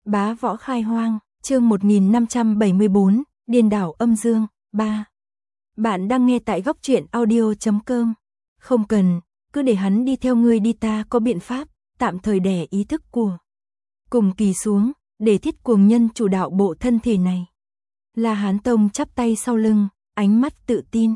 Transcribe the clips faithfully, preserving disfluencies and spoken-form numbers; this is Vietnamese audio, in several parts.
Bá võ khai hoang, chương một nghìn năm trăm bảy mươi bốn, điên đảo âm dương, ba. Bạn đang nghe tại góc truyện audio chấm com. Không cần, cứ để hắn đi theo ngươi đi, ta có biện pháp, tạm thời đè ý thức của Cùng Kỳ xuống, để Thiết Cuồng Nhân chủ đạo bộ thân thể này. La Hán Tông chắp tay sau lưng, ánh mắt tự tin.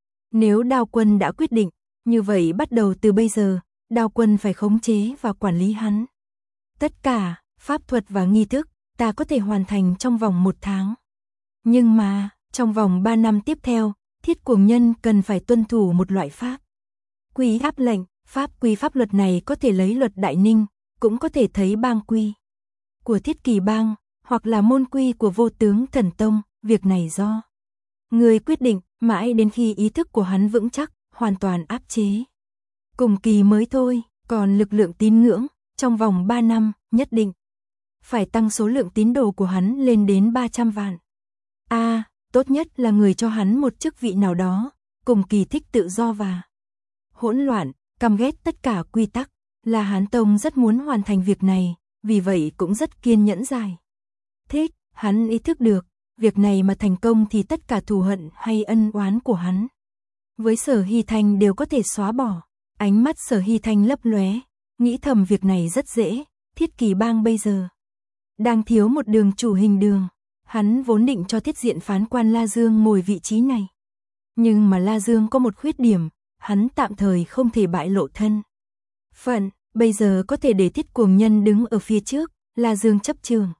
Nếu Đao Quân đã quyết định, như vậy bắt đầu từ bây giờ, Đao Quân phải khống chế và quản lý hắn. Tất cả, pháp thuật và nghi thức, ta có thể hoàn thành trong vòng một tháng. Nhưng mà, trong vòng ba năm tiếp theo, Thiết Cuồng Nhân cần phải tuân thủ một loại pháp quy áp lệnh. Pháp quy pháp luật này có thể lấy luật Đại Ninh, cũng có thể thấy bang quy của Thiết Kỳ Bang, hoặc là môn quy của Vô Tướng Thần Tông. Việc này do người quyết định, mãi đến khi ý thức của hắn vững chắc, hoàn toàn áp chế Cùng Kỳ mới thôi. Còn lực lượng tín ngưỡng, trong vòng ba năm, nhất định phải tăng số lượng tín đồ của hắn lên đến ba trăm vạn. A, à, tốt nhất là người cho hắn một chức vị nào đó. Cùng Kỳ thích tự do và hỗn loạn, căm ghét tất cả quy tắc. La Hán Tông rất muốn hoàn thành việc này, vì vậy cũng rất kiên nhẫn giải thích. Hắn ý thức được, việc này mà thành công thì tất cả thù hận hay ân oán của hắn với Sở Hy Thanh đều có thể xóa bỏ. Ánh mắt Sở Hy Thanh lấp lóe, nghĩ thầm việc này rất dễ. Thiết Kỳ Bang bây giờ đang thiếu một đường chủ hình đường. Hắn vốn định cho Thiết Diện phán quan La Dương ngồi vị trí này. Nhưng mà La Dương có một khuyết điểm, hắn tạm thời không thể bại lộ thân phận. Bây giờ có thể để Thiết Cuồng Nhân đứng ở phía trước, La Dương chấp trường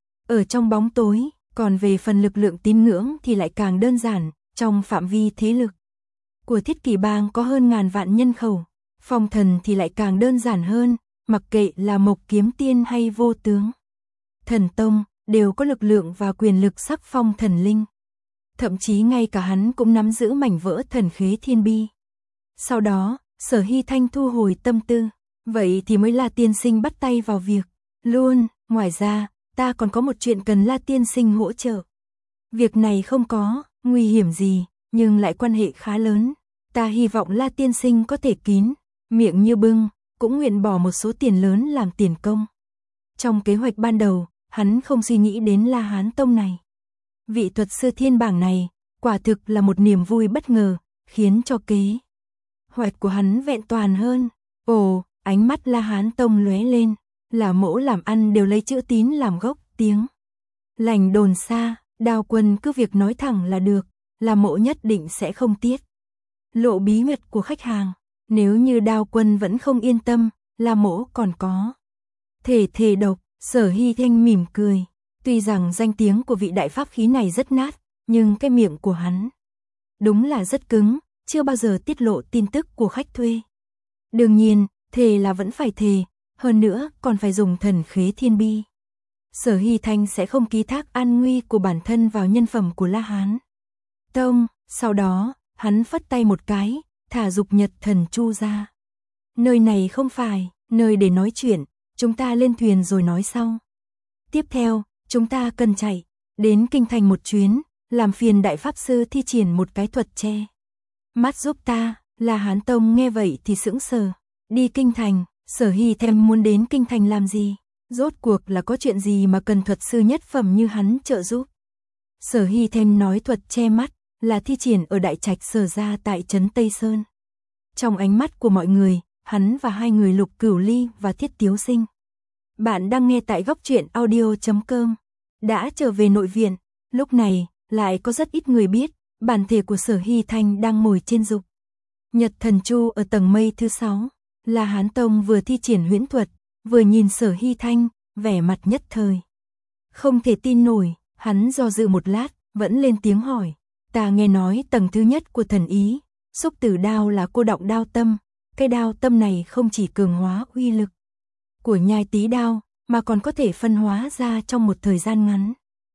ở trong bóng tối. Còn về phần lực lượng tín ngưỡng thì lại càng đơn giản. Trong phạm vi thế lực của Thiết Kỳ Bang có hơn ngàn vạn nhân khẩu. Phong thần thì lại càng đơn giản hơn, mặc kệ là Mộc Kiếm Tiên hay Vô Tướng Thần Tông, đều có lực lượng và quyền lực sắc phong thần linh. Thậm chí ngay cả hắn cũng nắm giữ mảnh vỡ thần khế thiên bi. Sau đó, Sở Hy Thanh thu hồi tâm tư, vậy thì mới La Tiên Sinh bắt tay vào việc luôn. Ngoài ra, ta còn có một chuyện cần La Tiên Sinh hỗ trợ. Việc này không có nguy hiểm gì, nhưng lại quan hệ khá lớn. Ta hy vọng La Tiên Sinh có thể kín miệng như bưng, cũng nguyện bỏ một số tiền lớn làm tiền công. Trong kế hoạch ban đầu, hắn không suy nghĩ đến La Hán Tông này. Vị thuật sư thiên bảng này, quả thực là một niềm vui bất ngờ, khiến cho kế hoạch của hắn vẹn toàn hơn. Ồ, ánh mắt La Hán Tông lóe lên, là mỗ làm ăn đều lấy chữ tín làm gốc, tiếng lành đồn xa. Đao Quân cứ việc nói thẳng là được, là mỗ nhất định sẽ không tiết lộ bí mật của khách hàng. Nếu như Đao Quân vẫn không yên tâm, là mỗ còn có thể thề độc. Sở Hy Thanh mỉm cười, tuy rằng danh tiếng của vị đại pháp khí này rất nát, nhưng cái miệng của hắn đúng là rất cứng, chưa bao giờ tiết lộ tin tức của khách thuê. Đương nhiên, thề là vẫn phải thề, hơn nữa còn phải dùng thần khế thiên bi. Sở Hy Thanh sẽ không ký thác an nguy của bản thân vào nhân phẩm của La Hán Tông. Sau đó, hắn phất tay một cái, thả Dục Nhật Thần Chu ra. Nơi này không phải nơi để nói chuyện, chúng ta lên thuyền rồi nói sau. Tiếp theo, chúng ta cần chạy đến Kinh Thành một chuyến, làm phiền Đại Pháp Sư thi triển một cái thuật che mắt giúp ta. La Hán Tông nghe vậy thì sững sờ. Đi Kinh Thành? Sở Hy Thanh muốn đến Kinh Thành làm gì? Rốt cuộc là có chuyện gì mà cần thuật sư nhất phẩm như hắn trợ giúp? Sở Hy Thanh nói thuật che mắt là thi triển ở Đại Trạch Sở gia tại trấn Tây Sơn. Trong ánh mắt của mọi người, hắn và hai người Lục Cửu Ly và Thiết Tiếu Sinh. Bạn đang nghe tại góc truyện audio chấm com. Đã trở về nội viện, lúc này lại có rất ít người biết, bản thể của Sở Hy Thanh đang ngồi trên Dục Nhật Thần Chu ở tầng mây thứ sáu. La Hán Tông vừa thi triển huyễn thuật, vừa nhìn Sở Hy Thanh, vẻ mặt nhất thời không thể tin nổi. Hắn do dự một lát, vẫn lên tiếng hỏi, ta nghe nói tầng thứ nhất của thần ý, xúc tử đao là cô động đao tâm. Cái đao tâm này không chỉ cường hóa uy lực của nhai tí đao, mà còn có thể phân hóa ra trong một thời gian ngắn.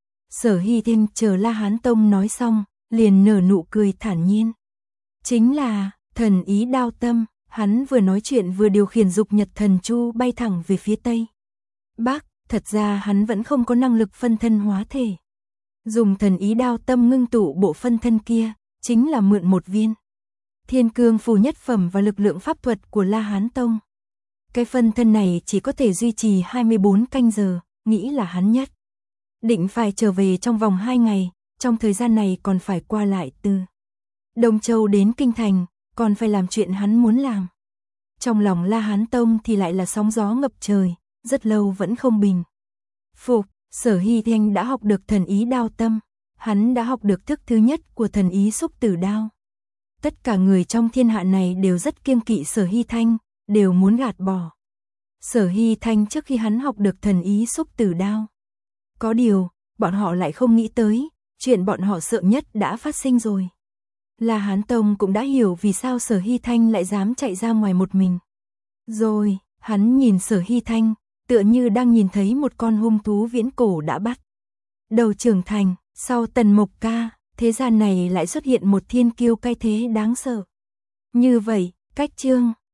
Sở Hy Thanh chờ La Hán Tông nói xong, liền nở nụ cười thản nhiên. Chính là thần ý đao tâm. Hắn vừa nói chuyện vừa điều khiển Dục Nhật Thần Chu bay thẳng về phía Tây Bắc. Thật ra hắn vẫn không có năng lực phân thân hóa thể. Dùng thần ý đao tâm ngưng tụ bộ phân thân kia, chính là mượn một viên Thiên Cương Phù nhất phẩm và lực lượng pháp thuật của La Hán Tông. Cái phân thân này chỉ có thể duy trì hai mươi bốn canh giờ, nghĩ là hắn nhất định phải trở về trong vòng hai ngày, trong thời gian này còn phải qua lại từ Đông Châu đến Kinh Thành, còn phải làm chuyện hắn muốn làm. Trong lòng La Hán Tông thì lại là sóng gió ngập trời, rất lâu vẫn không bình phục. Sở Hy Thanh đã học được thần ý đao tâm, hắn đã học được thức thứ nhất của thần ý xúc tử đao. Tất cả người trong thiên hạ này đều rất kiêng kỵ Sở Hy Thanh, đều muốn gạt bỏ Sở Hy Thanh trước khi hắn học được thần ý xúc tử đao. Có điều, bọn họ lại không nghĩ tới, chuyện bọn họ sợ nhất đã phát sinh rồi. La Hán Tông cũng đã hiểu vì sao Sở Hy Thanh lại dám chạy ra ngoài một mình. Rồi, hắn nhìn Sở Hy Thanh, tựa như đang nhìn thấy một con hung thú viễn cổ đã bắt đầu trưởng thành. Sau Tần Mộc Ca, thế gian này lại xuất hiện một thiên kiêu cai thế đáng sợ. Như vậy, cách chương